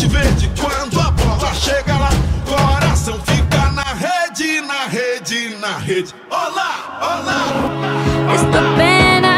de verde. Quando a bola chega lá, coração fica na rede, na rede, na rede. Olá, olá. Esta pena